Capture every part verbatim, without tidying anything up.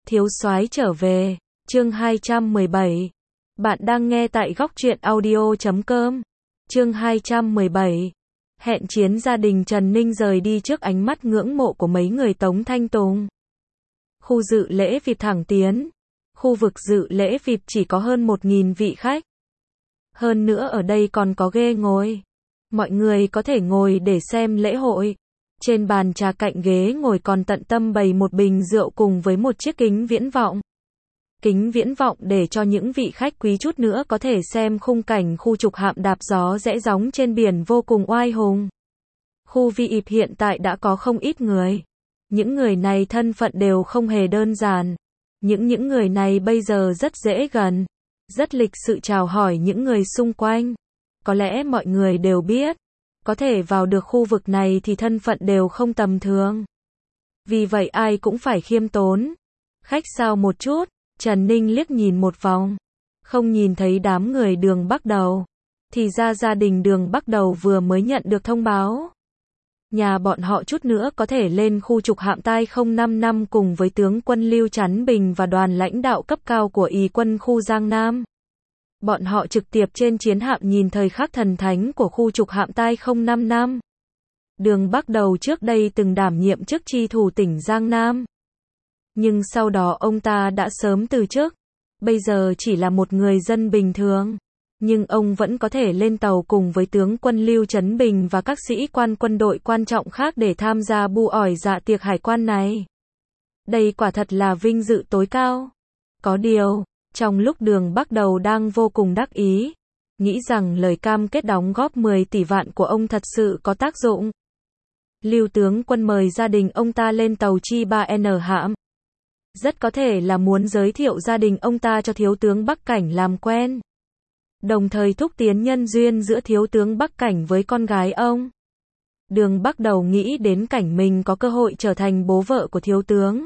Thiếu soái trở về, chương hai trăm mười bảy. Bạn đang nghe tại góc truyện audio chấm com. Chương hai trăm mười bảy. Hẹn chiến gia đình Trần Ninh rời đi trước ánh mắt ngưỡng mộ của mấy người Tống Thanh Tùng. Khu dự lễ vê i pê thẳng tiến. Khu vực dự lễ vê i pê chỉ có hơn một nghìn vị khách. Hơn nữa ở đây còn có ghế ngồi. Mọi người có thể ngồi để xem lễ hội. Trên bàn trà cạnh ghế ngồi còn tận tâm bày một bình rượu cùng với một chiếc kính viễn vọng. Kính viễn vọng để cho những vị khách quý chút nữa có thể xem khung cảnh khu trục hạm đạp gió rẽ gióng trên biển vô cùng oai hùng. Khu vê i pê hiện tại đã có không ít người. Những người này thân phận đều không hề đơn giản. Những những người này bây giờ rất dễ gần. Rất lịch sự chào hỏi những người xung quanh. Có lẽ mọi người đều biết. Có thể vào được khu vực này thì thân phận đều không tầm thường. Vì vậy ai cũng phải khiêm tốn. Khách sao một chút, Trần Ninh liếc nhìn một vòng. Không nhìn thấy đám người Đường Bắc Đầu. Thì ra gia đình Đường Bắc Đầu vừa mới nhận được thông báo. Nhà bọn họ chút nữa có thể lên khu trục hạm tai không năm năm cùng với tướng quân Lưu Chắn Bình và đoàn lãnh đạo cấp cao của Y quân khu Giang Nam. Bọn họ trực tiếp trên chiến hạm nhìn thời khắc thần thánh của khu trục hạm tai không năm năm. Đường Bắc Đầu trước đây từng đảm nhiệm chức tri thủ tỉnh Giang Nam. Nhưng sau đó ông ta đã sớm từ chức. Bây giờ chỉ là một người dân bình thường. Nhưng ông vẫn có thể lên tàu cùng với tướng quân Lưu Chấn Bình và các sĩ quan quân đội quan trọng khác để tham gia bu ỏi dạ tiệc hải quan này. Đây quả thật là vinh dự tối cao. Có điều, trong lúc Đường Bắc Đầu đang vô cùng đắc ý, nghĩ rằng lời cam kết đóng góp mười tỷ vạn của ông thật sự có tác dụng. Lưu tướng quân mời gia đình ông ta lên tàu Chi ba N hạm. Rất có thể là muốn giới thiệu gia đình ông ta cho thiếu tướng Bắc Cảnh làm quen. Đồng thời thúc tiến nhân duyên giữa thiếu tướng Bắc Cảnh với con gái ông. Đường Bắc Đầu nghĩ đến cảnh mình có cơ hội trở thành bố vợ của thiếu tướng.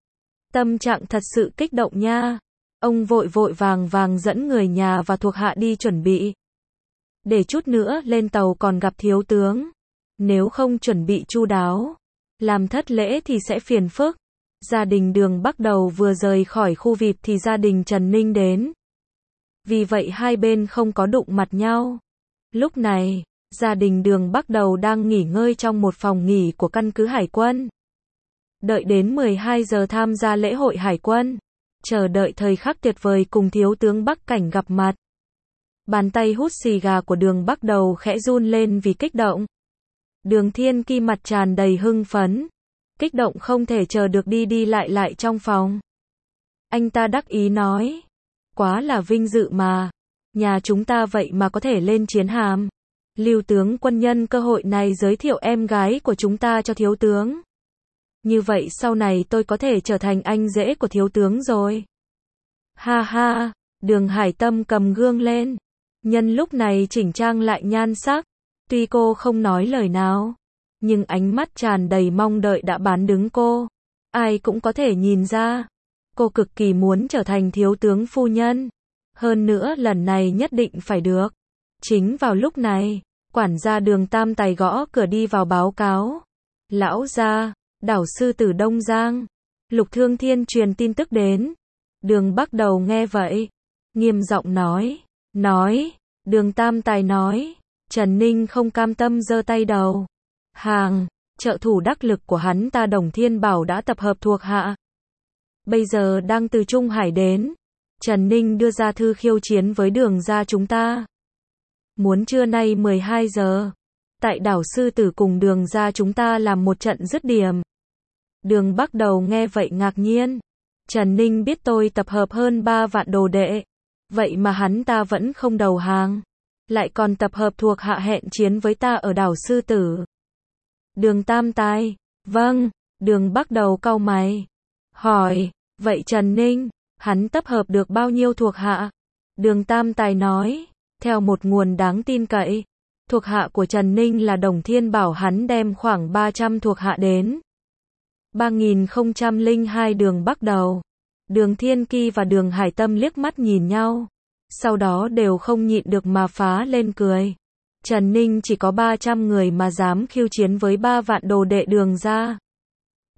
Tâm trạng thật sự kích động nha. Ông vội vội vàng vàng dẫn người nhà và thuộc hạ đi chuẩn bị. Để chút nữa lên tàu còn gặp thiếu tướng. Nếu không chuẩn bị chu đáo, làm thất lễ thì sẽ phiền phức. Gia đình Đường Bắc Đầu vừa rời khỏi khu vê i pê thì gia đình Trần Ninh đến. Vì vậy hai bên không có đụng mặt nhau. Lúc này, gia đình Đường Bắc Đầu đang nghỉ ngơi trong một phòng nghỉ của căn cứ hải quân. Đợi đến mười hai giờ tham gia lễ hội hải quân. Chờ đợi thời khắc tuyệt vời cùng thiếu tướng Bắc Cảnh gặp mặt. Bàn tay hút xì gà của Đường Bắc Đầu khẽ run lên vì kích động. Đường Thiên Ki mặt tràn đầy hưng phấn. Kích động không thể chờ được đi đi lại lại trong phòng. Anh ta đắc ý nói. Quá là vinh dự mà. Nhà chúng ta vậy mà có thể lên chiến hàm. Lưu tướng quân nhân cơ hội này giới thiệu em gái của chúng ta cho thiếu tướng. Như vậy sau này tôi có thể trở thành anh rể của thiếu tướng rồi. Ha ha, Đường Hải Tâm cầm gương lên. Nhân lúc này chỉnh trang lại nhan sắc. Tuy cô không nói lời nào, nhưng ánh mắt tràn đầy mong đợi đã bán đứng cô. Ai cũng có thể nhìn ra. Cô cực kỳ muốn trở thành thiếu tướng phu nhân. Hơn nữa lần này nhất định phải được. Chính vào lúc này, quản gia Đường Tam Tài gõ cửa đi vào báo cáo. Lão gia, đảo sư tử Đông Giang. Lục Thương Thiên truyền tin tức đến. Đường Bắc Đầu nghe vậy. Nghiêm giọng nói. Nói. Đường Tam Tài nói. Trần Ninh không cam tâm giơ tay đầu. Hàng, trợ thủ đắc lực của hắn ta Đồng Thiên Bảo đã tập hợp thuộc hạ. Bây giờ đang từ Trung Hải đến. Trần Ninh đưa ra thư khiêu chiến với Đường gia chúng ta. Muốn trưa nay mười hai giờ. Tại đảo sư tử cùng Đường gia chúng ta làm một trận dứt điểm. Đường Bắc Đầu nghe vậy ngạc nhiên. Trần Ninh biết tôi tập hợp hơn ba vạn đồ đệ. Vậy mà hắn ta vẫn không đầu hàng. Lại còn tập hợp thuộc hạ hẹn chiến với ta ở đảo sư tử. Đường Tam Tài. Vâng. Đường Bắc Đầu cau mày. Hỏi. Vậy Trần Ninh, hắn tập hợp được bao nhiêu thuộc hạ? Đường Tam Tài nói. Theo một nguồn đáng tin cậy, thuộc hạ của Trần Ninh là Đồng Thiên Bảo hắn đem khoảng ba trăm thuộc hạ đến. ba nghìn không trăm lẻ hai Đường Bắc Đầu. Đường Thiên Ki và Đường Hải Tâm liếc mắt nhìn nhau. Sau đó đều không nhịn được mà phá lên cười. Trần Ninh chỉ có ba trăm người mà dám khiêu chiến với ba vạn đồ đệ Đường gia.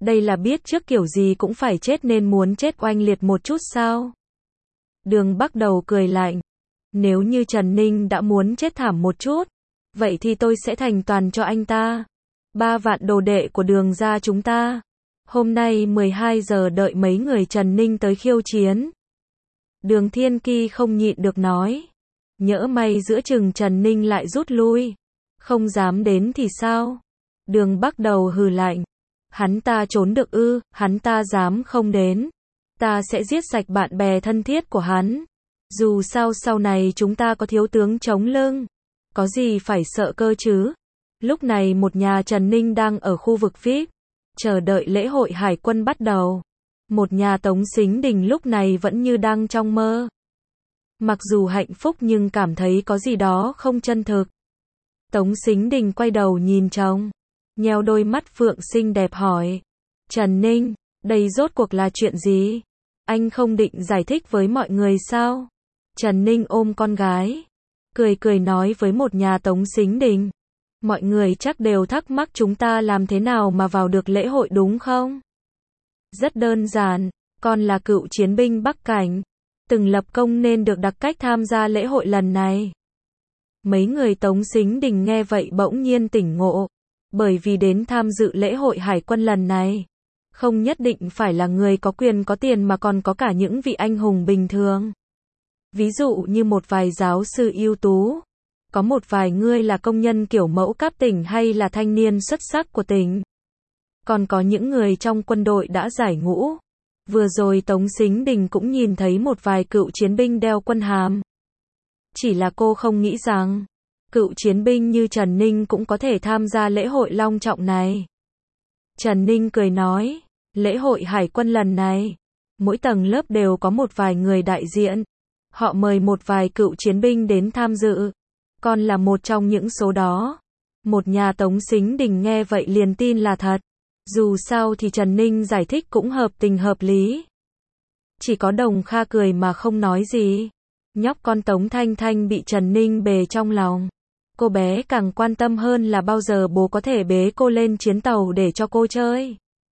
Đây là biết trước kiểu gì cũng phải chết nên muốn chết oanh liệt một chút sao? Đường Bắc Đầu cười lạnh. Nếu như Trần Ninh đã muốn chết thảm một chút, vậy thì tôi sẽ thành toàn cho anh ta. Ba vạn đồ đệ của đường gia chúng ta. Hôm nay mười hai giờ đợi mấy người Trần Ninh tới khiêu chiến. Đường Thiên Ki không nhịn được nói. Nhỡ may giữa chừng Trần Ninh lại rút lui. Không dám đến thì sao? Đường Bắc Đầu hừ lạnh. Hắn ta trốn được ư, hắn ta dám không đến. Ta sẽ giết sạch bạn bè thân thiết của hắn. Dù sao sau này chúng ta có thiếu tướng chống lưng. Có gì phải sợ cơ chứ? Lúc này một nhà Trần Ninh đang ở khu vực vi ai pi, chờ đợi lễ hội hải quân bắt đầu. Một nhà Tống Sính Đình lúc này vẫn như đang trong mơ. Mặc dù hạnh phúc nhưng cảm thấy có gì đó không chân thực. Tống Sính Đình quay đầu nhìn chồng, nheo đôi mắt phượng xinh đẹp hỏi. Trần Ninh, đây rốt cuộc là chuyện gì? Anh không định giải thích với mọi người sao? Trần Ninh ôm con gái, cười cười nói với một nhà Tống Sính Đình. Mọi người chắc đều thắc mắc chúng ta làm thế nào mà vào được lễ hội đúng không? Rất đơn giản, con là cựu chiến binh Bắc Cảnh, từng lập công nên được đặc cách tham gia lễ hội lần này. Mấy người Tống Sính Đình nghe vậy bỗng nhiên tỉnh ngộ, bởi vì đến tham dự lễ hội hải quân lần này, không nhất định phải là người có quyền có tiền mà còn có cả những vị anh hùng bình thường. Ví dụ như một vài giáo sư ưu tú, có một vài người là công nhân kiểu mẫu cấp tỉnh hay là thanh niên xuất sắc của tỉnh. Còn có những người trong quân đội đã giải ngũ. Vừa rồi Tống Sính Đình cũng nhìn thấy một vài cựu chiến binh đeo quân hàm. Chỉ là cô không nghĩ rằng, cựu chiến binh như Trần Ninh cũng có thể tham gia lễ hội long trọng này. Trần Ninh cười nói, lễ hội hải quân lần này, mỗi tầng lớp đều có một vài người đại diện. Họ mời một vài cựu chiến binh đến tham dự. Con là một trong những số đó. Một nhà Tống Sính Đình nghe vậy liền tin là thật. Dù sao thì Trần Ninh giải thích cũng hợp tình hợp lý. Chỉ có Đồng Kha cười mà không nói gì. Nhóc con Tống Thanh Thanh bị Trần Ninh bề trong lòng. Cô bé càng quan tâm hơn là bao giờ bố có thể bế cô lên chiến tàu để cho cô chơi.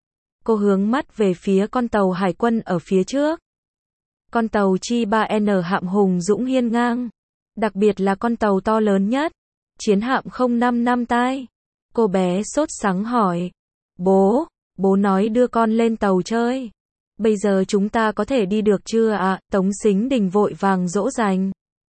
Cô hướng mắt về phía con tàu hải quân ở phía trước. Con tàu Chi ba N hạm hùng dũng hiên ngang. Đặc biệt là con tàu to lớn nhất. Chiến hạm không năm năm tai. Cô bé sốt sắng hỏi. Bố, bố nói đưa con lên tàu chơi. Bây giờ chúng ta có thể đi được chưa ạ? À? Tống Sính Đình vội vàng dỗ dành.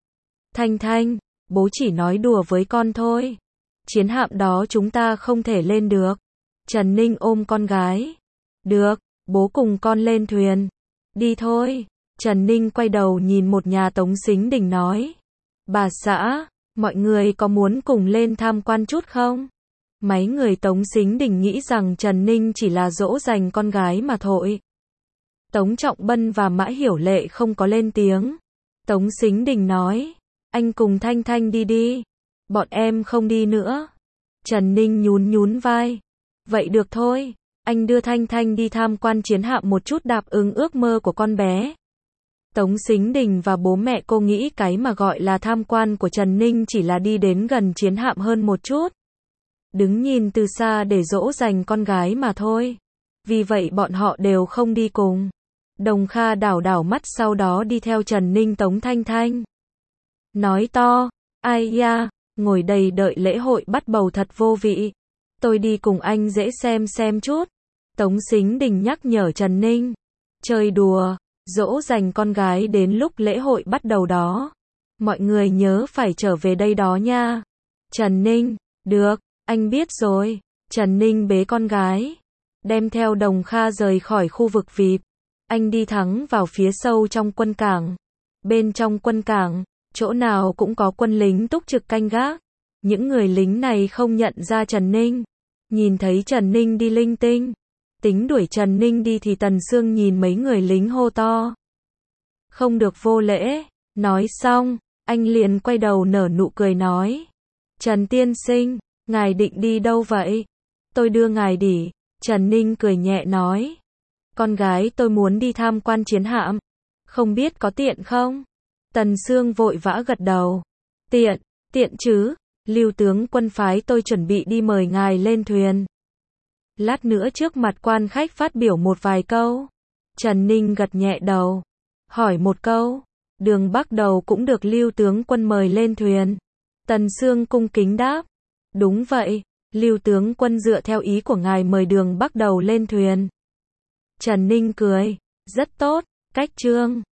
Thanh Thanh, bố chỉ nói đùa với con thôi. Chiến hạm đó chúng ta không thể lên được. Trần Ninh ôm con gái. Được, bố cùng con lên thuyền. Đi thôi. Trần Ninh quay đầu nhìn một nhà Tống Sính Đình nói. Bà xã, mọi người có muốn cùng lên tham quan chút không? Mấy người Tống Sính Đình nghĩ rằng Trần Ninh chỉ là dỗ dành con gái mà thôi. Tống Trọng Bân và Mã Hiểu Lệ không có lên tiếng. Tống Sính Đình nói, anh cùng Thanh Thanh đi đi. Bọn em không đi nữa. Trần Ninh nhún nhún vai. Vậy được thôi, anh đưa Thanh Thanh đi tham quan chiến hạm một chút đáp ứng ước mơ của con bé. Tống Sính Đình và bố mẹ cô nghĩ cái mà gọi là tham quan của Trần Ninh chỉ là đi đến gần chiến hạm hơn một chút. Đứng nhìn từ xa để dỗ dành con gái mà thôi. Vì vậy bọn họ đều không đi cùng. Đồng Kha đảo đảo mắt sau đó đi theo Trần Ninh Tống Thanh Thanh. Nói to, ai ya, ngồi đây đợi lễ hội bắt bầu thật vô vị. Tôi đi cùng anh dễ xem xem chút. Tống Sính Đình nhắc nhở Trần Ninh. Chơi đùa, dỗ dành con gái đến lúc lễ hội bắt đầu đó. Mọi người nhớ phải trở về đây đó nha. Trần Ninh, được, anh biết rồi. Trần Ninh bế con gái, đem theo Đồng Kha rời khỏi khu vực vi ai pi. Anh đi thẳng vào phía sâu trong quân cảng. Bên trong quân cảng, chỗ nào cũng có quân lính túc trực canh gác. Những người lính này không nhận ra Trần Ninh. Nhìn thấy Trần Ninh đi linh tinh, tính đuổi Trần Ninh đi thì Tần Sương nhìn mấy người lính hô to. Không được vô lễ. Nói xong, anh liền quay đầu nở nụ cười nói. Trần tiên sinh, ngài định đi đâu vậy? Tôi đưa ngài đi. Trần Ninh cười nhẹ nói. Con gái tôi muốn đi tham quan chiến hạm. Không biết có tiện không? Tần Sương vội vã gật đầu. Tiện, tiện chứ. Lưu tướng quân phái tôi chuẩn bị đi mời ngài lên thuyền. Lát nữa trước mặt quan khách phát biểu một vài câu. Trần Ninh gật nhẹ đầu. Hỏi một câu. Đường Bắc Đầu cũng được Lưu tướng quân mời lên thuyền. Tần Sương cung kính đáp. Đúng vậy, Lưu tướng quân dựa theo ý của ngài mời Đường Bắc Đầu lên thuyền. Trần Ninh cười. Rất tốt, cách trương.